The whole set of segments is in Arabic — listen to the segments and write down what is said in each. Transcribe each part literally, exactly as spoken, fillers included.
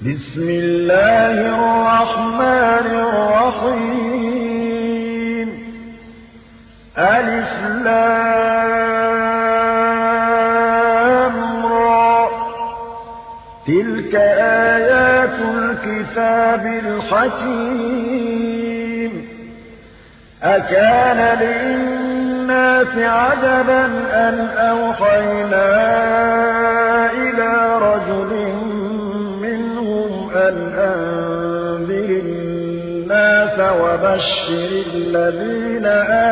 بسم الله الرحمن الرحيم ألف لام را تلك آيات الكتاب الحكيم أكان للناس عجبا أن أوحينا إلى رجل أن أنذر الناس وبشر الذين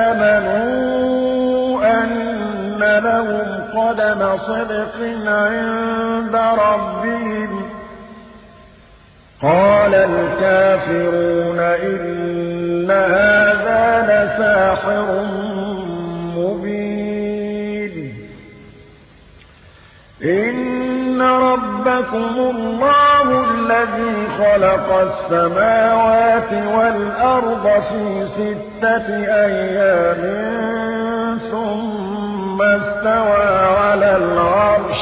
آمنوا أن لهم قدم صدق عند ربهم قال الكافرون إن هذا لساحر مبين إن ربكم الله الذي خلق السماوات والأرض في ستة أيام ثم استوى على العرش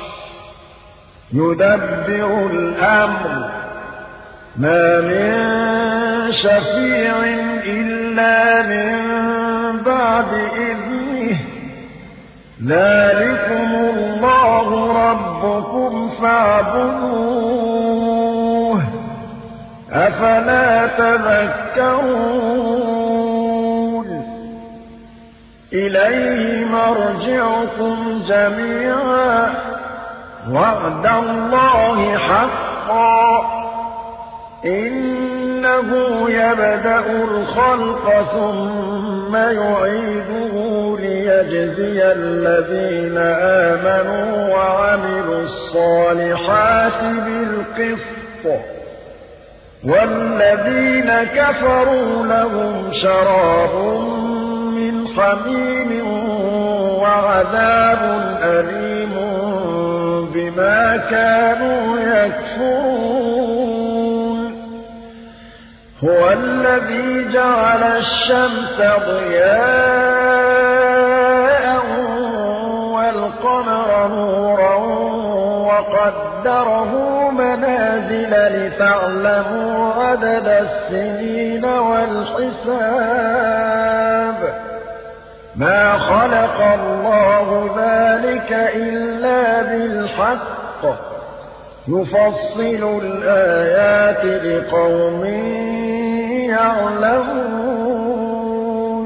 يدبر الأمر ما من شفيع إلا من بعد إذنه ذلكم الله ربكم فاعبدوه أفلا تذكرون إليه مرجعكم جميعا وعد الله حقا إنه يبدأ الخلق ثم يعيده ليجزي الذين آمنوا وعملوا الصالحات بالقسط والذين كفروا لهم شراب من حميم وعذاب أليم بما كانوا يكفرون هو الذي جعل الشمس ضياء والقمر نورا وقدره منازل لتعلموا عدد السنين والحساب ما خلق الله ذلك إلا بالحق يفصل الآيات لقوم يعلمون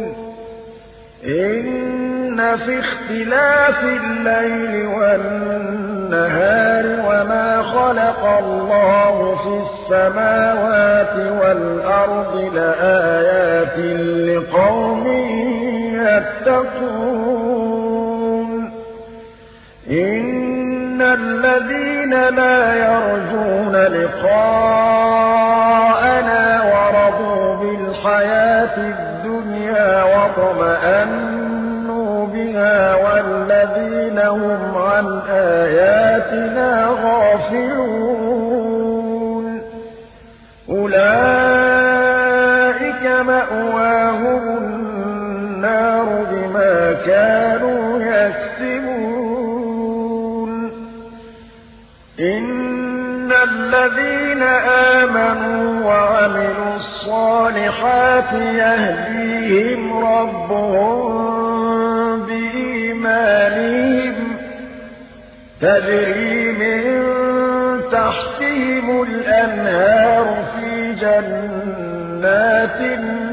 إن في اختلاف الليل والنهار وما خلق الله في السماوات والأرض لآيات لقوم يتقون إن الذين لا يرجون لقاءنا ورضوا بالحياة الدنيا واطمأنوا بها والذين هم عن آياتنا غافلون أولئك مأواهم النار بما كانوا يكسبون إن الذين آمنوا وعملوا الصالحات يهديهم ربهم بإيمانهم تجري من تحتهم الأنهار في جنات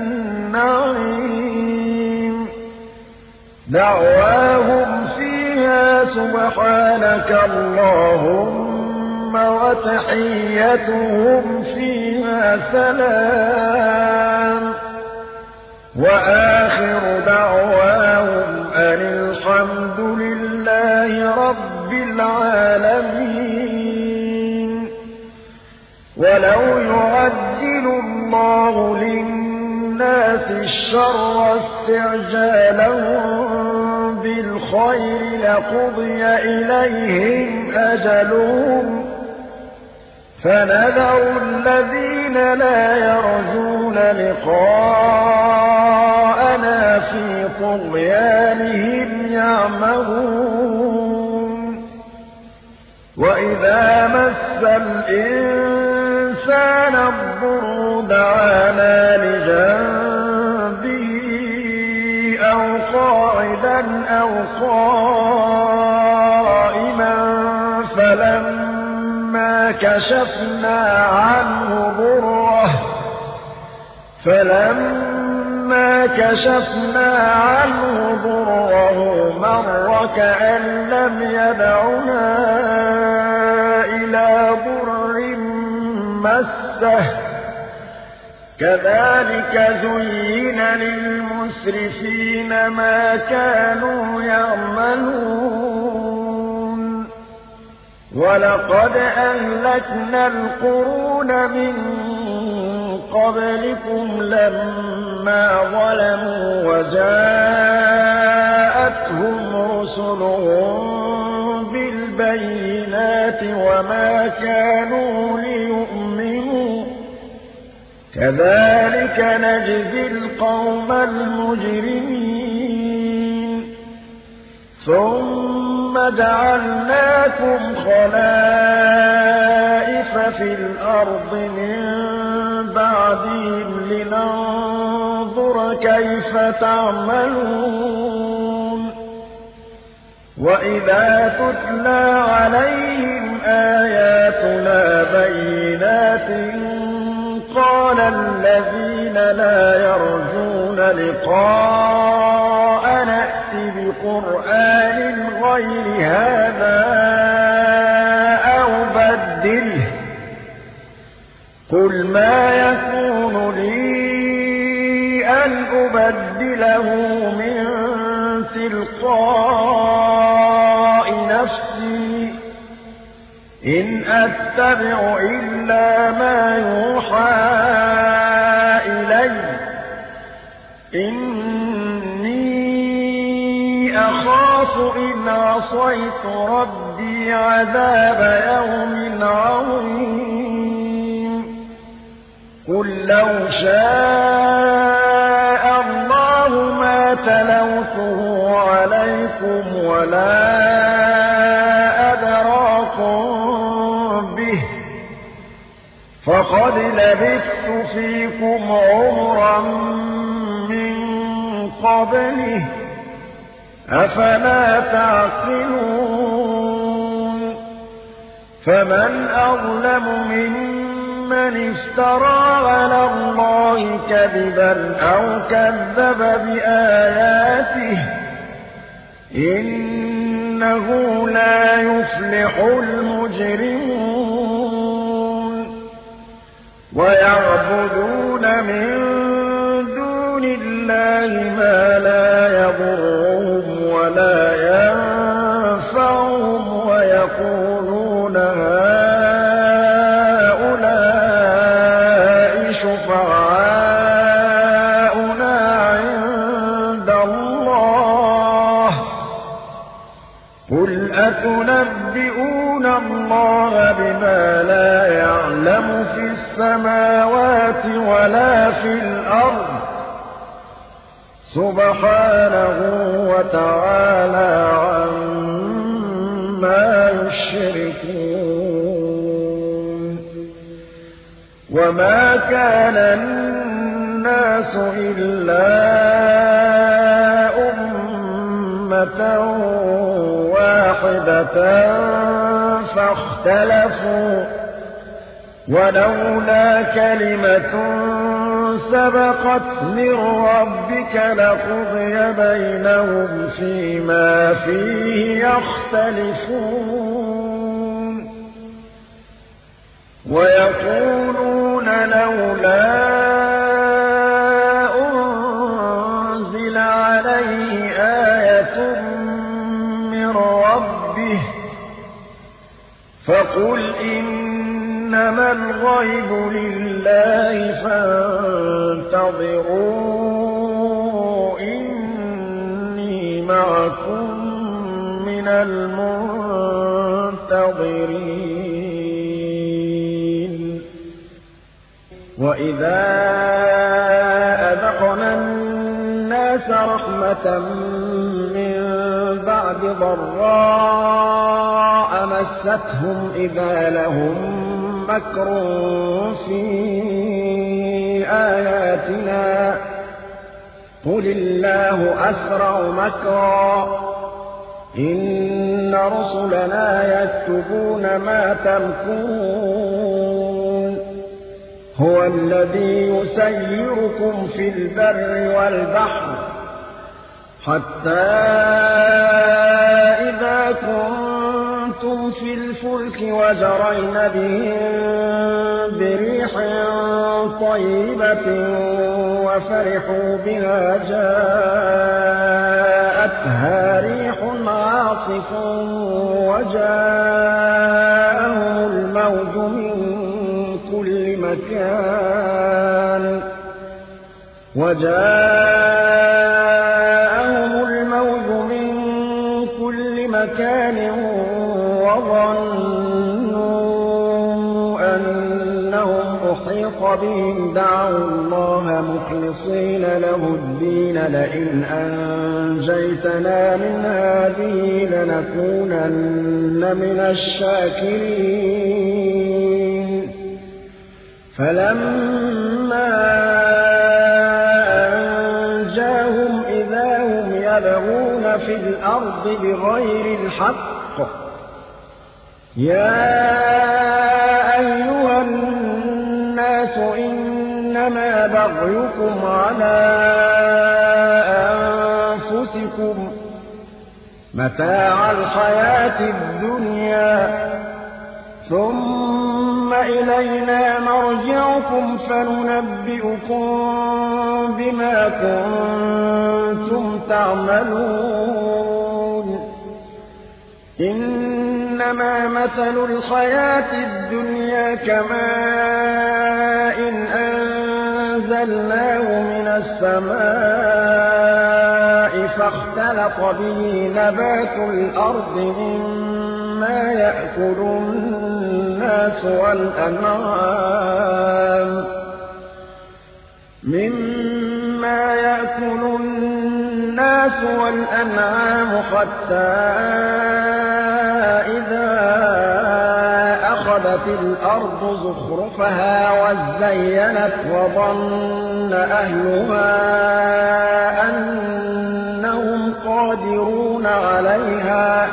النعيم دعواهم فيها سبحانك اللهم وتحيتهم فيها سلام وآخر دعواهم أن الحمد لله رب العالمين ولو يعجل الله للناس الشر استعجالهم بالخير لقضي إليهم أجلهم فنذر الذين لا يرجون لقاءنا في طغيانهم يعمهون وإذا مس الإنسان مسنا الضر دعانا لجنبه أو قاعدا أو قائما فلما كشفنا عنه ضره فلما كشفنا عنه ضره مر كأن لم يدعنا إلى ضر مسه كذلك زين للمسرفين ما كانوا يعملون ولقد أهلكنا القرون من قبلكم لما ظلموا وجاءتهم رسلهم بالبينات وما كانوا ليؤمنوا كذلك نجزي القوم المجرمين ثم جعلناكم خلائف في الأرض من بعدهم لننظر كيف تعملون وإذا تتلى عليهم آياتنا بينات قال الذين لا يرجون لقاء نأتي بقرآن غير هذا أو بدله قل ما يكون لي أن أبدله من تلقاء نفسي إن أتبع إلا ما يوحى إلي إني أخاف إن عصيت ربي عذاب يوم عظيم قل لو شاء الله ما تلوته عليكم ولا أدراكم به فقد لبثت فيكم عمرا من قبله أفلا تعقلون فمن أظلم ممن افترى على الله كذبا أو كذب بآياته إنه لا يفلح المجرمون ويعبدون من دون الله ما لا يضرهم ولا ينفعهم ويقولون هؤلاء شفعاؤنا عند الله قل أتنبئون الله بما لا يعلم في السماوات ولا في الأرض سبحانه وتعالى عما يشركون وما كان الناس إلا أمة واحدة فاختلفوا ولولا كلمة سبقت من ربك لقضي بينهم فيما فيه يختلفون ويقولون لولا أنزل عليه آية من ربه فقل إنما الغيب لله فانتظروا إني معكم من المنتظرين وإذا أذقنا الناس رحمة من بعد ضراء مستهم إذا لهم مكر في آياتنا قل الله أسرع مكرا إن رسلنا يكتبون ما تمكرون هو الذي يسيركم في البر والبحر حتى إذا كنتم في الفلك وجرين بهم بريح طيبة وفرحوا بها جاءتها ريح عاصف وجاءهم الموج من كل مكان وجاءهم الموج من كل مكان وظنوا أنهم أحيط بهم دعوا الله مخلصين له الدين لئن أنجيتنا من هذه لنكونن من الشاكرين فلما أنجاهم إذا هم يبغون في الأرض بغير الحق يا أيها الناس إنما بغيكم على أنفسكم متاع الحياة الدنيا ثم إلينا مرجعكم فننبئكم بما كنتم تعملون إنما مثل الحياة الدنيا كماء إن أنزلناه من السماء فاختلط به نبات الأرض مما يأكل الناس والأنعام مما يأكل الناس والأنعام حتى إذا أخذت الأرض زخرفها وزينت وظن أهلها أنهم قادرون عليها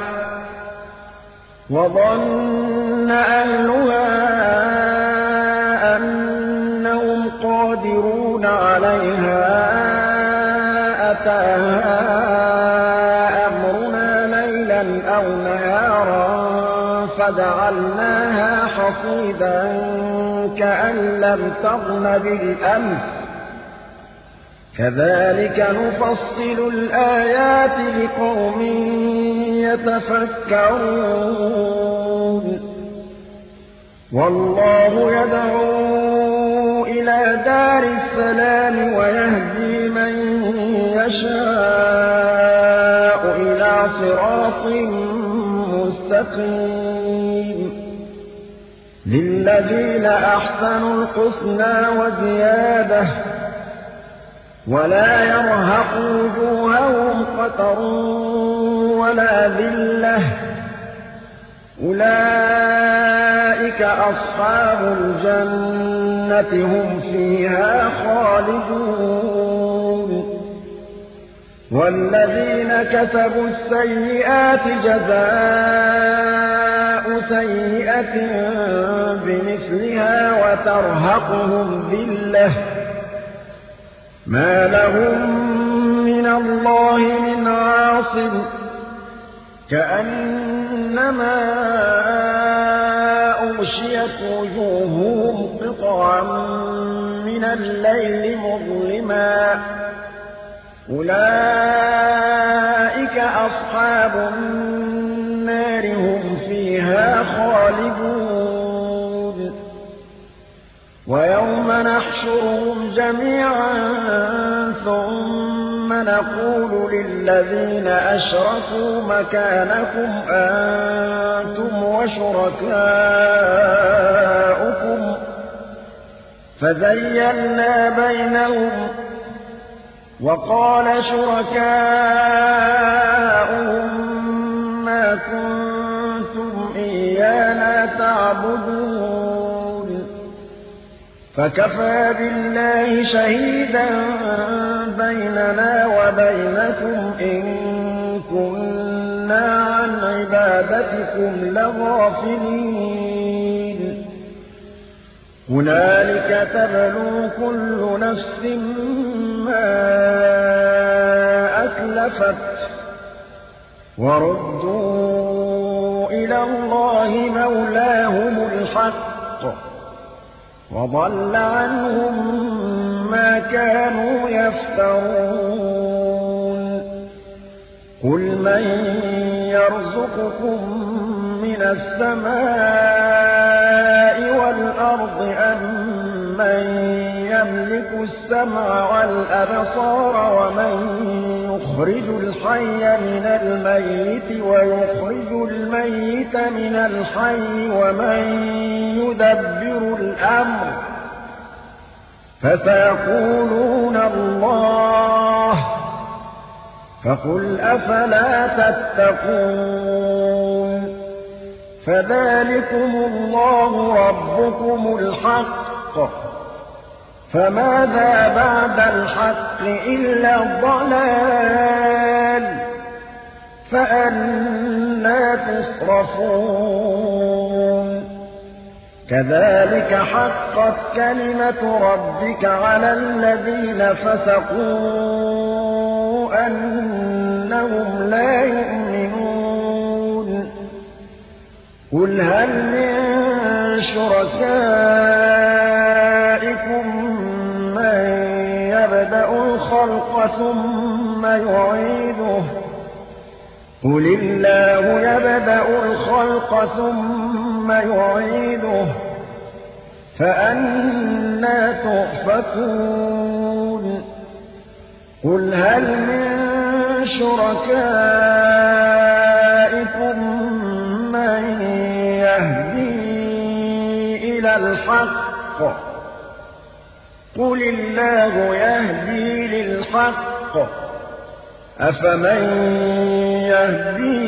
وظن أهلها أنهم قادرون عليها أتاها أمرنا ليلا أو نهارا فجعلناها حصيدا كأن لم تغن بالأمس كذلك نفصل الآيات لقوم يتفكرون والله يدعو إلى دار السلام ويهدي من يشاء إلى صراط مستقيم للذين أحسنوا الحسنى وزيادة ولا يرهق وجوههم قتر ولا ذلة أولئك أصحاب الجنة هم فيها خالدون والذين كسبوا السيئات جزاء سيئة بمثلها وترهقهم ذلة ما لهم من الله من عاصم كأنما أغشيت وجوههم قطعا من الليل مظلما أولئك أصحاب النار هم فيها خالدون ويوم نحشرهم جميعا ثم نقول للذين أشركوا مكانكم أنتم وشركاؤكم فزيّلنا بينهم وقال شركاؤهم ما كنتم إيانا تعبدون فكفى بالله شهيدا بيننا وبينكم إن كنا عن عبادتكم لغافلين هنالك تبلو كل نفس ما أسلفت وردوا إلى الله مولاهم الحق وضل عنهم ما كانوا يفترون قل من يرزقكم من السماء والأرض أم من يملك السمع والأبصار ومن يخرج الحي من الميت ويخرج الميت من الحي ومن يدبر الأمر فسيقولون الله فقل أفلا تتقون فذلكم الله ربكم الحق فماذا بعد الحق إلا الضلال فأنى تصرفون كذلك حقت كلمة ربك على الذين فسقوا أنهم لا يؤمنون قل هل من شركائكم من يبدأ الخلق ثم يعيده قل الله يبدأ الخلق ثم يعيده فأنى تؤفكون قل هل من شركائكم من يهدي إلى الحق قل الله يهدي للحق أفمن يهدي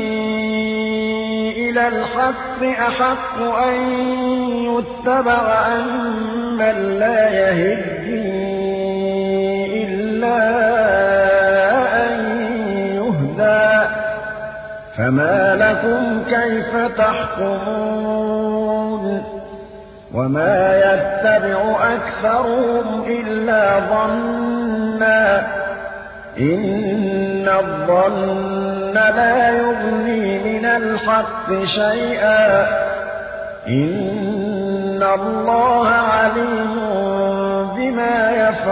إلى الحق أحق أن يتبع أمن لا يهدي إلا أن يهدى فما لكم كيف تحكمون وما يتبع أكثرهم إلا ظنّا إن الظن لا يغني من الحق شيئا إن الله عليم بما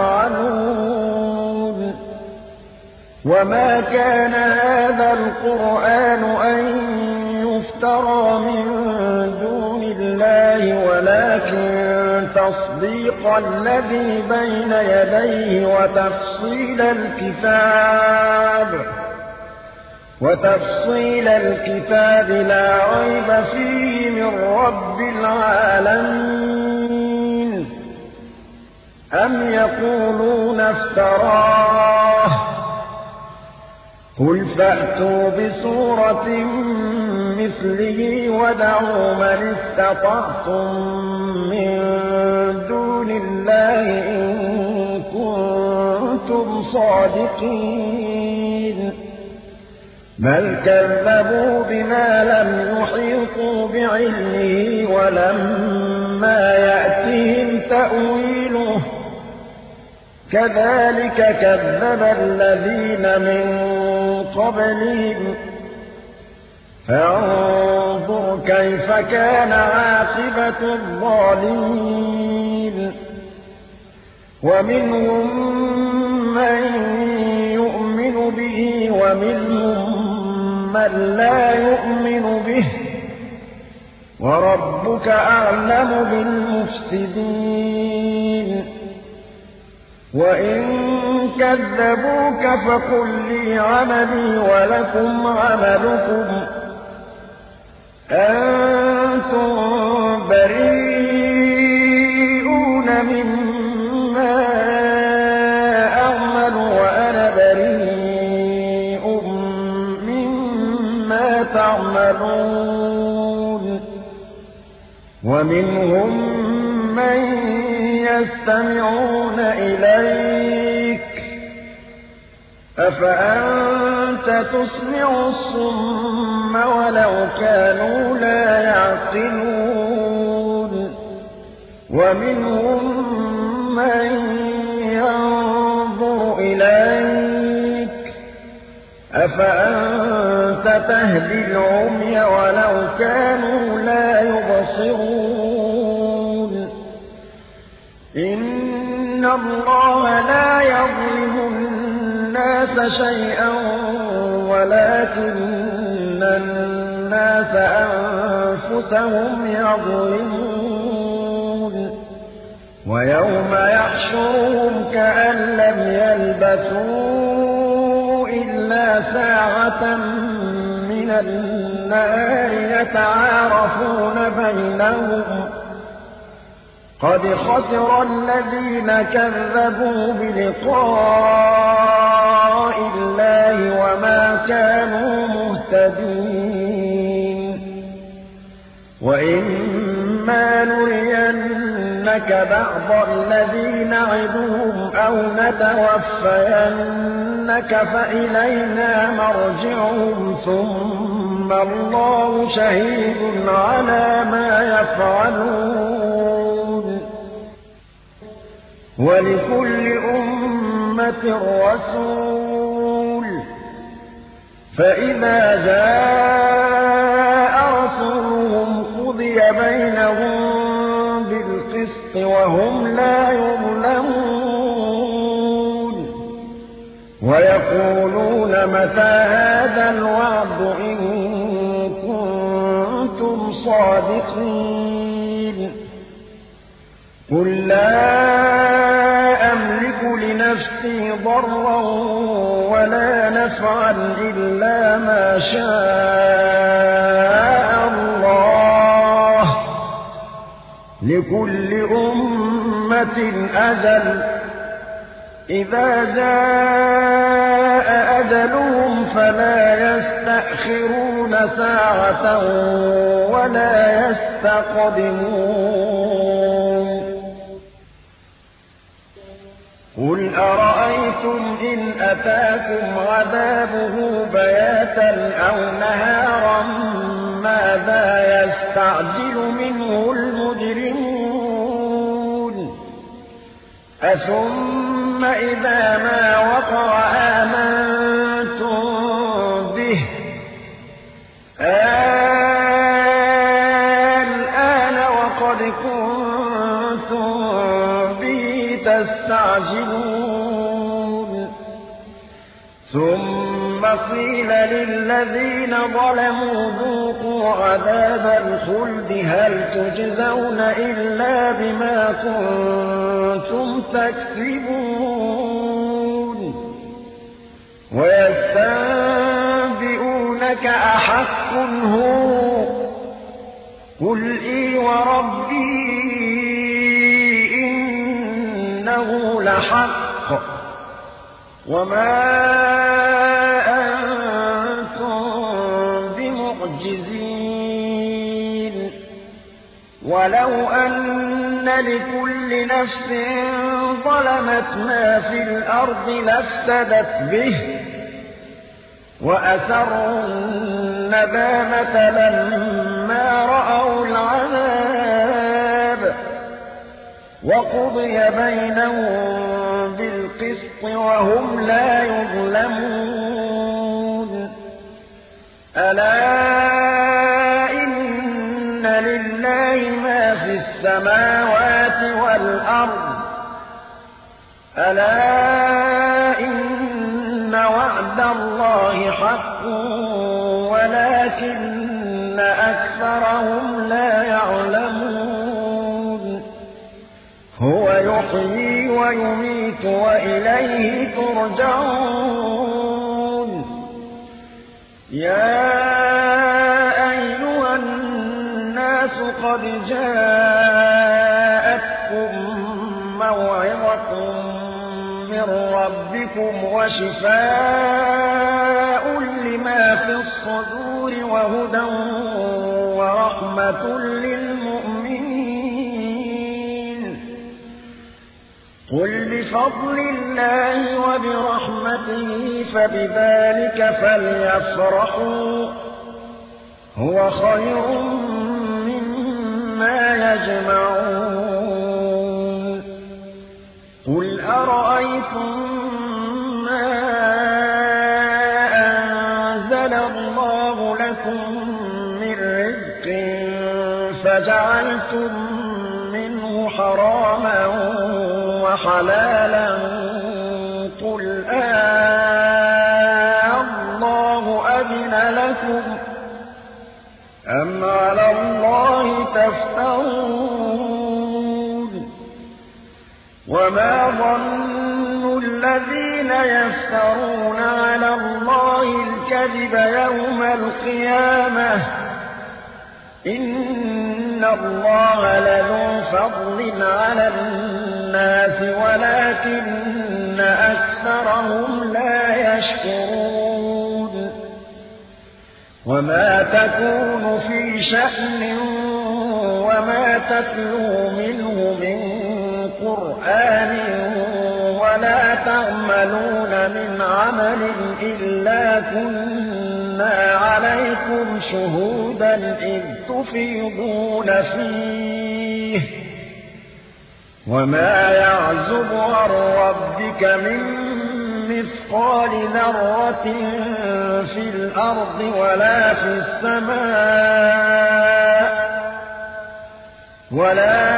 يفعلون وما كان هذا القرآن أن يفترى من دون الله ولكن تصديق الذي بين يديه وتفصيل الكتاب وتفصيل الكتاب لا ريب فيه من رب العالمين أم يقولون افتراه قل فأتوا بسورة مثله ودعوا من استطعتم من دون الله إن كنتم صادقين بل كذبوا بما لم يحيطوا بعلمه ولما يأتهم تأويله كذلك كذب الذين من قبلهم فانظر كيف كان عاقبة الظالمين ومنهم من يؤمن به ومنهم من لا يؤمن به وربك أعلم بالمفسدين وإن كذبوك فقل لي عملي ولكم عملكم أنتم بريئون مما أعمل وأنا بريء مما تعملون ومنهم من يستمعون إليك أفأنت تسمع الصم ولو كانوا لا يعقلون ومنهم من ينظر إليك أفأنت تهدي العمي ولو كانوا لا يبصرون إن الله لا يظلم الناس شيئا ولكن الناس أنفسهم يظلمون ويوم يحشرهم كأن لم يلبثوا إلا ساعة من النهار يتعارفون بينهم قد خسر الذين كذبوا بلقاء الله وما كانوا مهتدين وإما نرينك بعض الذي نعدهم أو نتوفينك فإلينا مرجعهم ثم الله شهيد على ما يفعلون ولكل أمة رسول فإذا جاء رسولهم قضي بينهم بالقسط وهم لا يظلمون ويقولون متى هذا الوعد إن كنتم صادقين قل لا أملك لنفسي ضرا ولا نفعا إلا ما شاء الله لكل أمة أجل إذا جاء أجلهم فلا يستأخرون ساعة ولا يستقدمون قل أرأيتم إن أتاكم عذابه بياتا أو نهارا ماذا يستعجل منه المجرمون أثم إذا ما وقع آمنتم به الآن وقد كنتم به تستعجلون ثم قيل للذين ظلموا ذوقوا عذاب الخلد هل تجزون إلا بما كنتم تكسبون ويستنبئونك أحق هو قل إي وربي إنه لحق وما أنتم بمعجزين ولو أن لكل نفس ظلمت ما في الأرض لافتدت به وأسروا الندامة لما رأوا العذاب وقضي بينهم بالقسط وهم لا يظلمون ألا إن لله ما في السماوات والأرض ألا إن وعد الله حق ولكن أكثرهم لا يعلمون هو يحيي ويميت وإليه ترجعون يا أيها الناس قد جاءتكم موعظة من ربكم وشفاء لما في الصدور وهدى ورحمة للمؤمنين قل بفضل الله وبرحمته فبذلك فليفرحوا هو خير مما يجمعون قل أرأيتم ما أنزل الله لكم من رزق فجعلتم منه حراما وحلالا قل آه الله أذن لكم أم على الله تفترون وما ظن الذين يفترون على الله الكذب يوم القيامة إن الله لذو فضل على الناس ولكن أكثرهم لا يشكرون وما تكون في شأن وما تتلو منه من قرآن ولا تعملون من عمل إلا كنا عليكم شهودا إذ تفيضون فيه وما يعزب عن ربك من مثقال ذرة في الأرض ولا في السماء ولا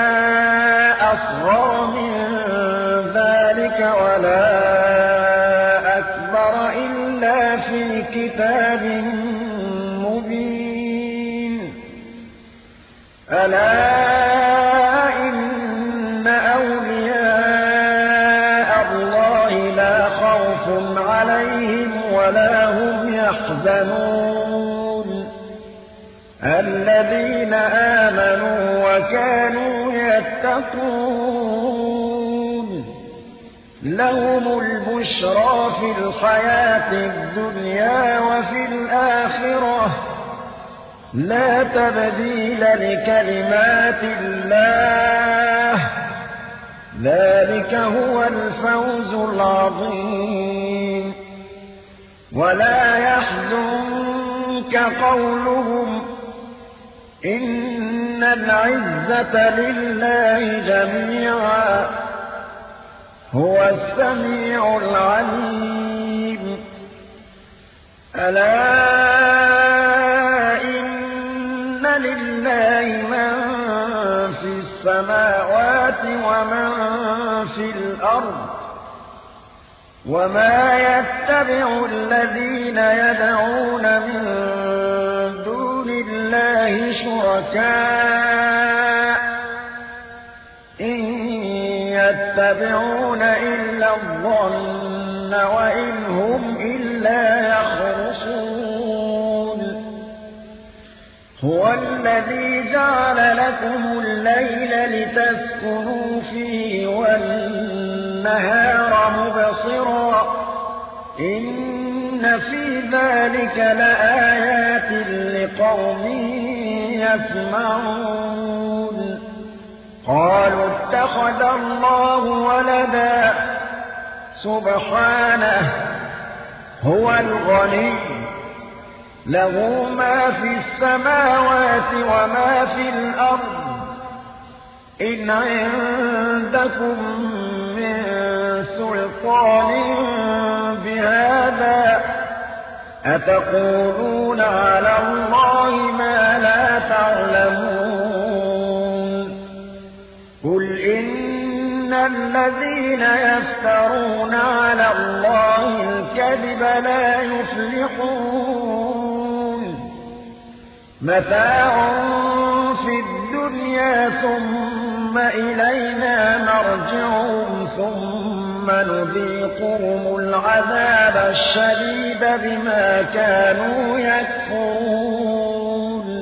أصغر من ذلك ولا أكبر إلا في كتاب مبين ألا إن أولياء الله لا خوف عليهم ولا هم يحزنون الذين آمنوا وكانوا يتقون لهم البشرى في الحياة الدنيا وفي الآخرة لا تبديل لكلمات الله ذلك هو الفوز العظيم ولا يحزنك قولهم إن العزة لله جميعا هو السميع العليم ألا إن لله من في السماوات ومن في الأرض وما يتبع الذين يدعون من دون الله شركاء إن يتبعون إلا الظن وإن هم إلا يخرصون هو الذي جعل لكم الليل لتسكنوا فيه والنهار مبصرا إن في ذلك لآيات لقوم يسمعون قالوا اتخذ الله ولدا سبحانه هو الغني له ما في السماوات وما في الأرض إن عندكم من سلطان بهذا أتقولون على الله ما لا تعلمون قل إن الذين يفترون على الله الكذب لا يفلحون متاع في الدنيا ثم إلينا مرجعهم ثم نذيقهم العذاب الشديد بما كانوا يكفرون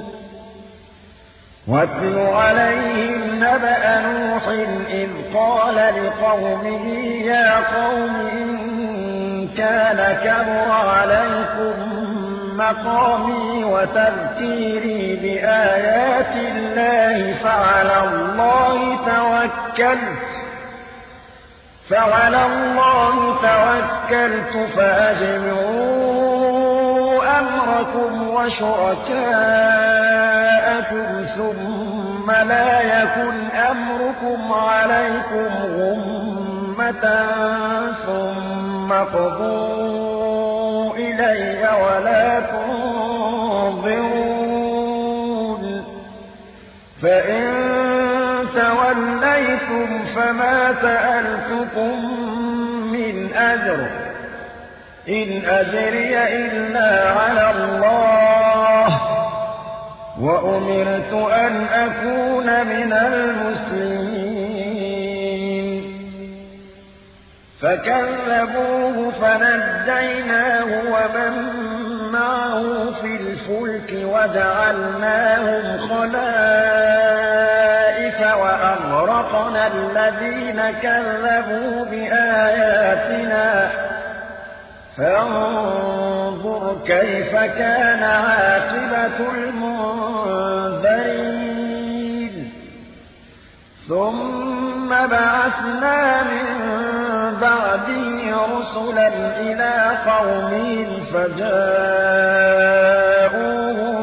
واتل عليهم نبأ نوح إذ قال لقومه يا قوم إن كان كبر عليكم مقامي وتذكيري بآيات الله فعلى الله توكلت فعلى الله توكلت فأجمعوا أمركم وشركاءكم ثم لا يكن أمركم عليكم غمة ثم قضوا إلي ولا تنظرون فإن توليتم فما سألتكم من أجر إن أجري إلا على الله وأمرت أن أكون من المسلمين فكذبوه فنجيناه ومن معه في الفلك وجعلناهم خلائف وأغرقنا الذين كذبوا بآياتنا فانظر كيف كان عاقبة المنذرين ثم بعثنا من بعده رسلا إلى قومهم فجاءوهم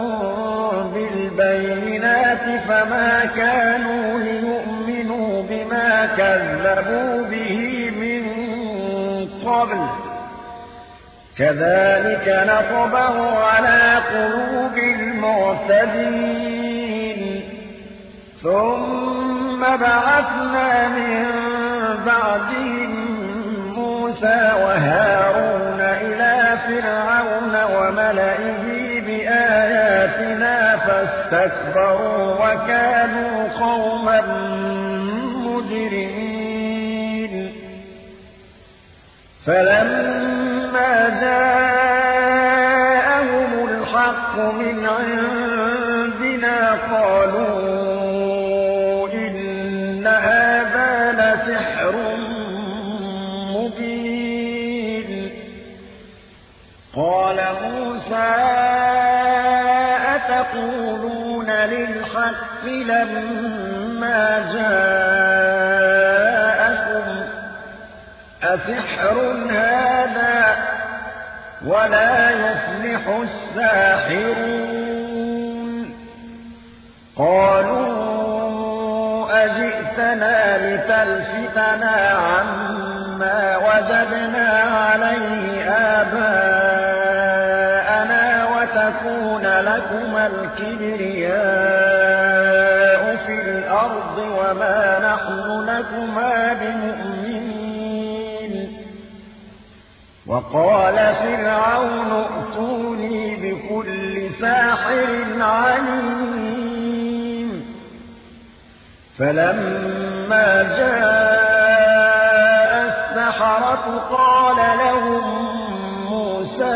بالبينات فما كانوا ليؤمنوا بما كذبوا به من قبل كذلك نطبع على قلوب المعتدين ثم بعثنا من بعدهم موسى وهارون إلى فرعون وملئه بآياتنا فاستكبروا وكانوا قوما مجرمين فلما جاءهم الحق من عندنا قالوا إن هذا لسحر مبين قال موسى أتقولون للحق لما جاءكم أسحر هذا ولا يفلح الساحرون قالوا أجئتنا لتلفتنا عما وجدنا عليه آباءنا وتكون لكما الكبرياء في الأرض وما نحن لكما بمؤمنين وقال فرعون ائتوني بكل ساحر عليم فلما جاء السحرة قال لهم موسى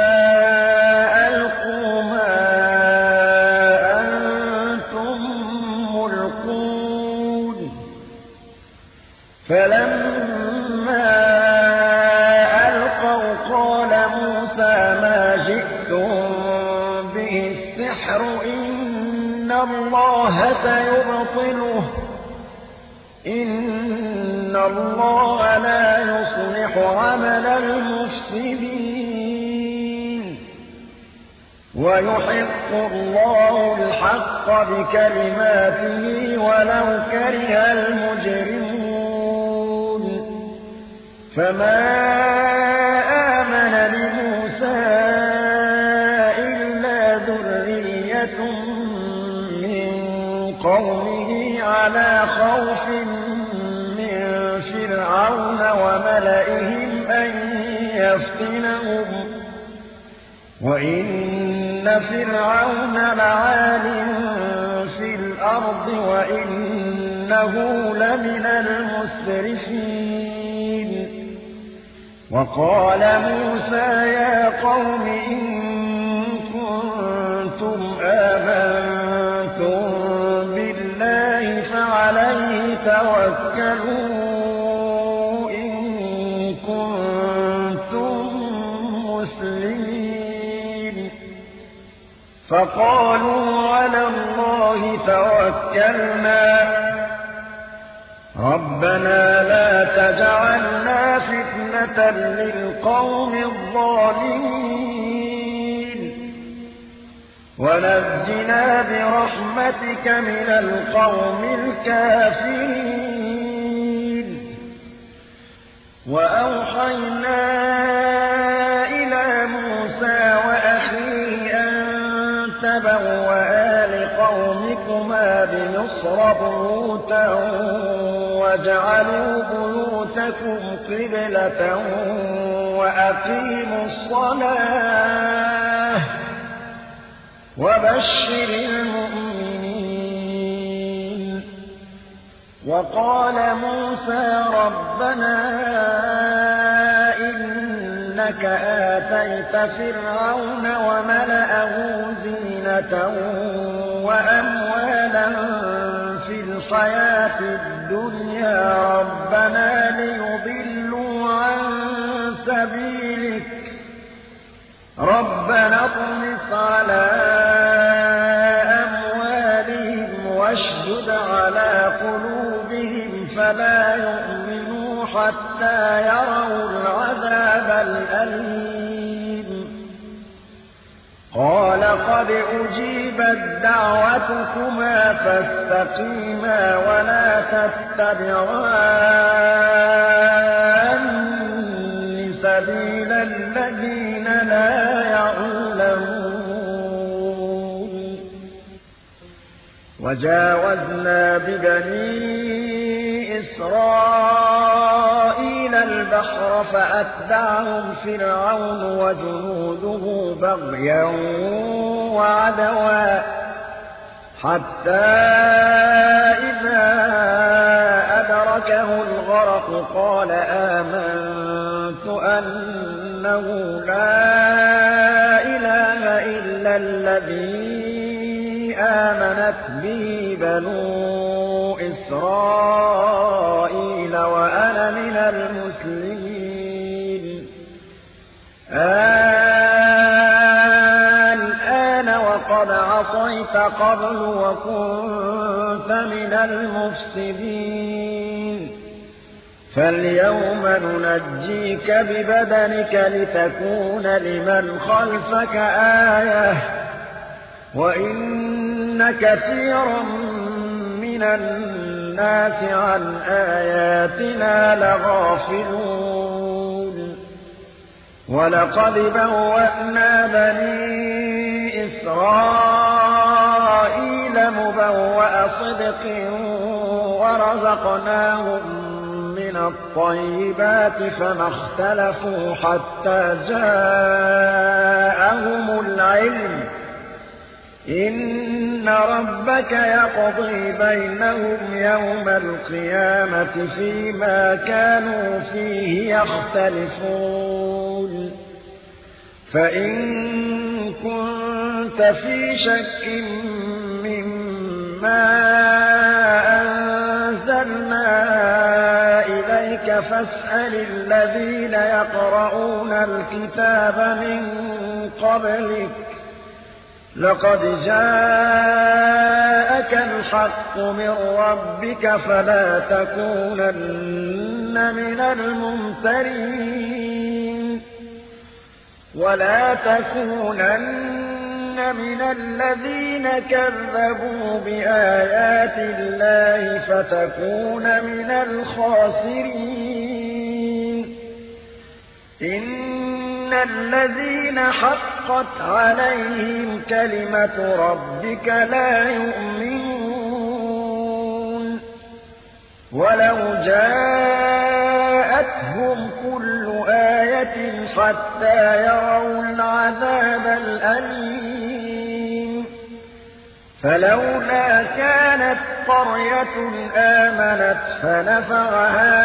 ألقوا ما أنتم ملقون فلما ألقوا قال موسى ما جئتم به السحر إن الله سيبطله إن الله لا يصلح عمل المفسدين ويحق الله الحق بكلماته ولو كره المجرمون فما آمن لموسى إلا ذرية من قومه على خوف من فرعون وملئهم أن يفتنهم وإن فرعون لعال في الأرض وإنه لمن المسرفين وقال موسى يا قوم إن كنتم آمنتم بالله فعليه توكلوا إن كنتم مسلمين فقالوا على الله توكلنا ربنا لا تجعلنا فتنة للقوم الظالمين ونجنا برحمتك من القوم الكافرين. وأوحينا إلى موسى وأخيه أن تبوأ لقومكما بمصر بيوتا واجعلوا بيوتكم قبلة وأقيموا الصلاة وبشر المؤمنين. وقال موسى ربنا إنك آتيت فرعون وملأه زينة وأموالا في الحياة الدنيا ربنا ليضلوا عن سبيلك ربنا اطمس على أموالهم واشدد على قلوبهم فلا يؤمنوا حتى يروا العذاب الأليم. قال قد أجيبت دعوتكما فاستقيما ولا تتبعان سبيل الذين لا يعلمون. وجاوزنا ببني إسرائيل البحر فأتبعهم فرعون وجنوده بغيا وعدوا حتى إذا أدركه الغرق قال آمنت أنه لا إله إلا الذي آمنت به بنو إسرائيل وأنا من المسلمين. الآن وقد عصيت قبل وكنت من المفسدين فاليوم ننجيك ببدنك لتكون لمن خلفك آية وإن كثيرا من الناس عن آياتنا لغافلون. ولقد بوأنا بني إسرائيل مبوأ صدق ورزقناهم من الطيبات فما اختلفوا حتى جاءهم العلم إن ربك يقضي بينهم يوم القيامة فيما كانوا فيه يختلفون. فإن كنت في شك مما أنزلنا إليك فاسأل الذين يقرؤون الكتاب من قبلك لقد جاءك الحق من ربك فلا تكونن من الممترين ولا تكونن من الذين كذبوا بآيات الله فتكون من الخاسرين. إن الذين حقت عليهم كلمة ربك لا يؤمنون ولو جاءتهم كل آية حتى يروا العذاب الأليم فلولا كانت قرية آمنت فنفعها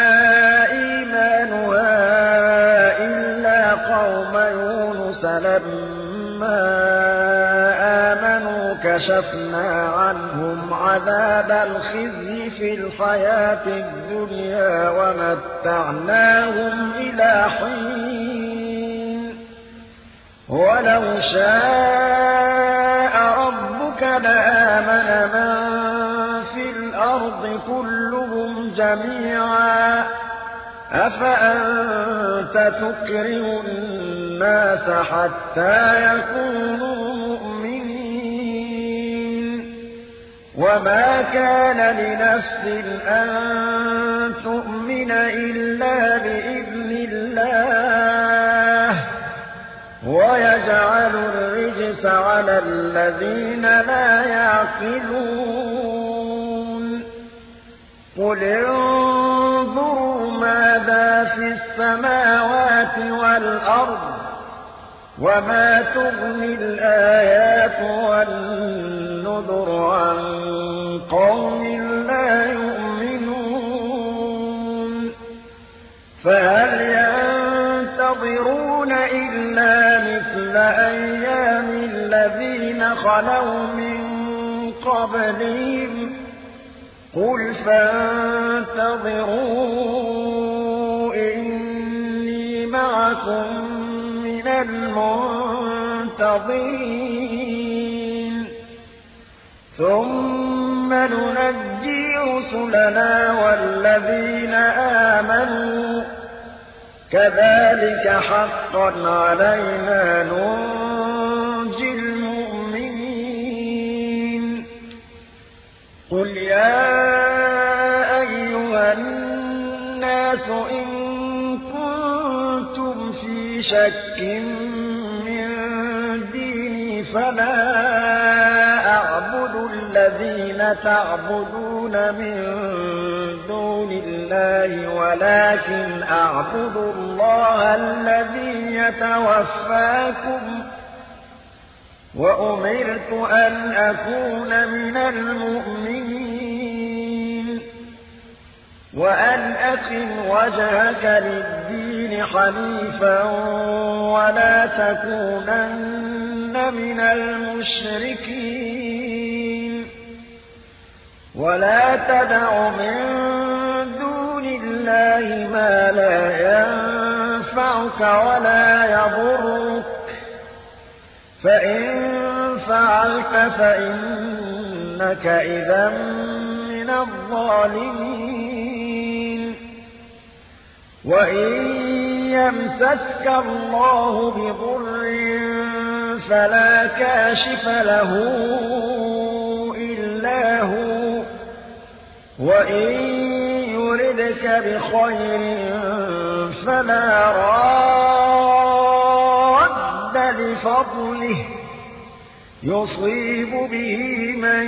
إيمانها إلا قوم يونس لما آمنوا كشفنا عنهم عذاب الخزي في الحياة الدنيا ومتعناهم إلى حين ولو شاء ربك لآمن من في الأرض الأرض كلهم جميعا أفأنت تكره الناس حتى يكونوا مؤمنين وما كان لنفس أن تؤمن إلا بإذن الله ويجعل الرجس على الذين لا يعقلون قل انظروا ماذا في السماوات والأرض وما تغني الآيات والنذر عن قوم لا يؤمنون فهل ينتظرون إلا مثل أيام الذين خلوا من قبلهم قل فانتظروا إني معكم من المنتظرين ثم ننجي رسلنا والذين آمنوا كذلك حقا علينا ننجي المؤمنين قل يا أيها الناس إن كنتم في شك من ديني فلا أعبد الذين تعبدون من دون الله ولكن أعبد الله الذي يتوفاكم وأمرت أن أكون من المؤمنين وأن أقم وجهك للدين حنيفا ولا تكونن من المشركين ولا تدع من دون الله ما لا ينفعك ولا يضرك فإن فعلت فإنك إذا من الظالمين وإن يمسسك الله بضر فلا كاشف له إلا هو وإن يردك بخير فلا راد لفضله يصيب به من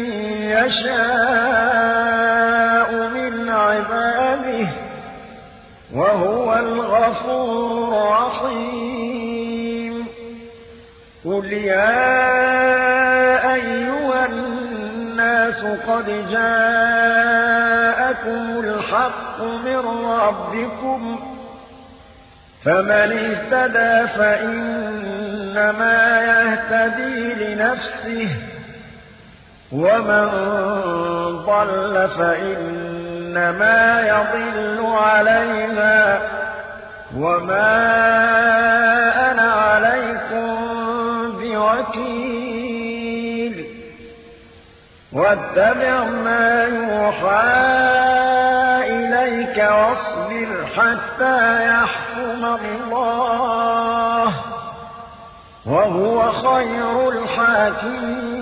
يشاء من عباده وهو الغفور الرحيم قل يا أيها الناس قد جاءكم الحق من ربكم فمن اهتدى فإنما يهتدي لنفسه ومن ضل فإنما يضل عليها وما أنا عليكم بوكيل واتبع ما يوحى إليك واصبر حتى يحكم الله وهو خير الحاكمين